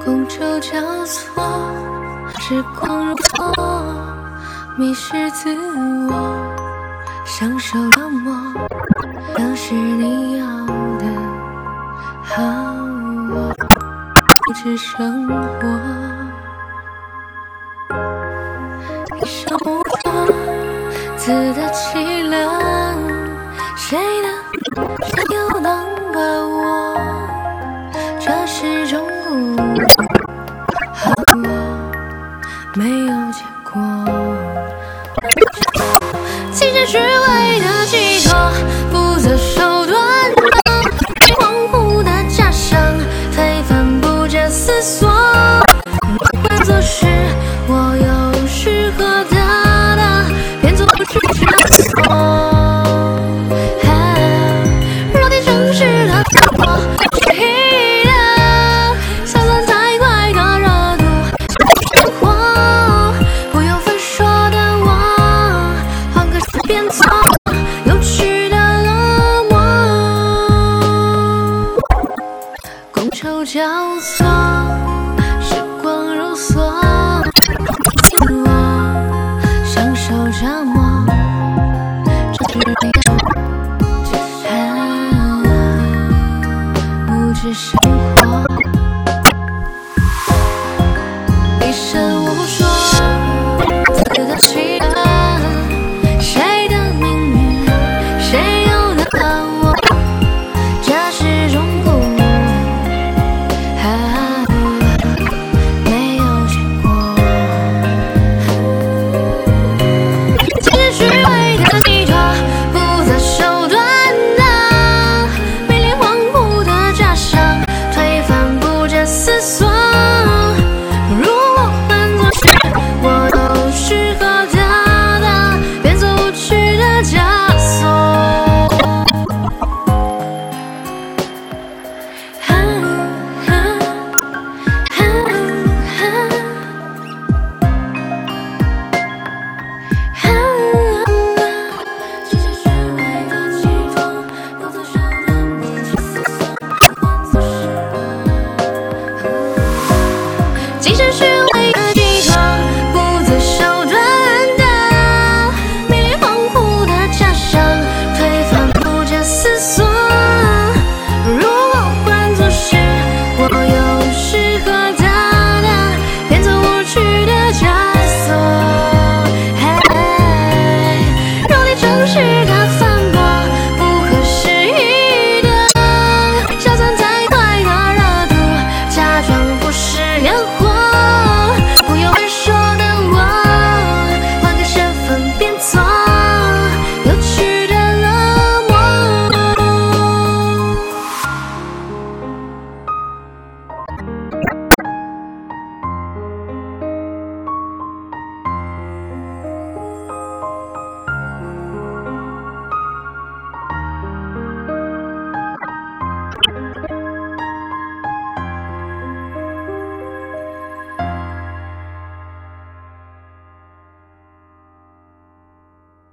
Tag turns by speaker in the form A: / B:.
A: 觥筹交错，时光如风，迷失自我，享受折磨，像是你要的好我，不止生活。一生无措，自得其乐，谁又能把握？这是种孤独，好我没有结果。弃之虚伪的寄托，不择手段，恍惚的假象，推翻不假思索。会做事，我又是何大的，变作不去枷锁。若天城市的角落，谁的散乱太快的热度，生活不由分说的我，换个词变错，有趣的冷漠，觥筹交